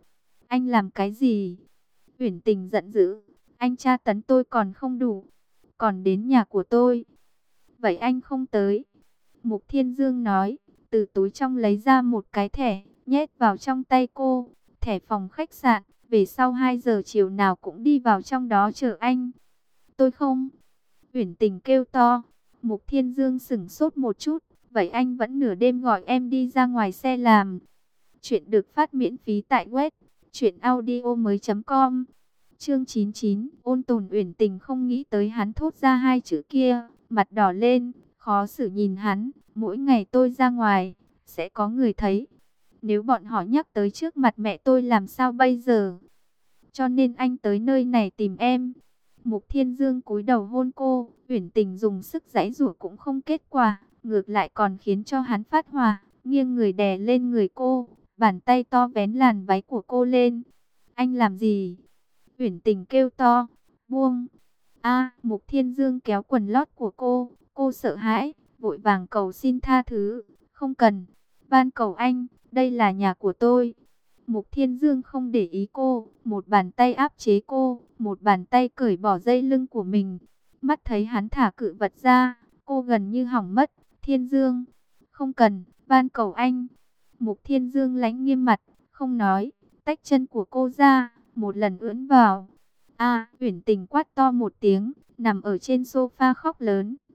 Anh làm cái gì? Uyển Tình giận dữ. Anh tra tấn tôi còn không đủ, còn đến nhà của tôi. Vậy anh không tới. Mục Thiên Dương nói, từ túi trong lấy ra một cái thẻ, nhét vào trong tay cô. Thẻ phòng khách sạn, về sau 2 giờ chiều nào cũng đi vào trong đó chờ anh. Tôi không. Uyển Tình kêu to. Mục Thiên Dương sững sốt một chút. Vậy anh vẫn nửa đêm gọi em đi ra ngoài xe làm. Chuyện được phát miễn phí tại web truyệnaudiomoi.com. Chương 99, Ôn Tồn. Uyển Tình không nghĩ tới hắn thốt ra 2 chữ kia, mặt đỏ lên, khó xử nhìn hắn. Mỗi ngày tôi ra ngoài, sẽ có người thấy. Nếu bọn họ nhắc tới trước mặt mẹ tôi làm sao bây giờ? Cho nên anh tới nơi này tìm em. Mục Thiên Dương cúi đầu hôn cô. Uyển Tình dùng sức giãy giụa cũng không kết quả, ngược lại còn khiến cho hắn phát hỏa, nghiêng người đè lên người cô, bàn tay to vén làn váy của cô lên. Anh làm gì? Uyển Tình kêu to. Buông. A, Mục Thiên Dương kéo quần lót của cô sợ hãi, vội vàng cầu xin tha thứ. Không cần, van cầu anh, đây là nhà của tôi. Mục Thiên Dương không để ý cô, một bàn tay áp chế cô, một bàn tay cởi bỏ dây lưng của mình. Mắt thấy hắn thả cự vật ra, cô gần như hỏng mất. Thiên Dương, không cần, van cầu anh. Mục Thiên Dương lãnh nghiêm mặt, không nói, tách chân của cô ra, một lần ưỡn vào. A, Uyển Tình quát to một tiếng, nằm ở trên sofa khóc lớn.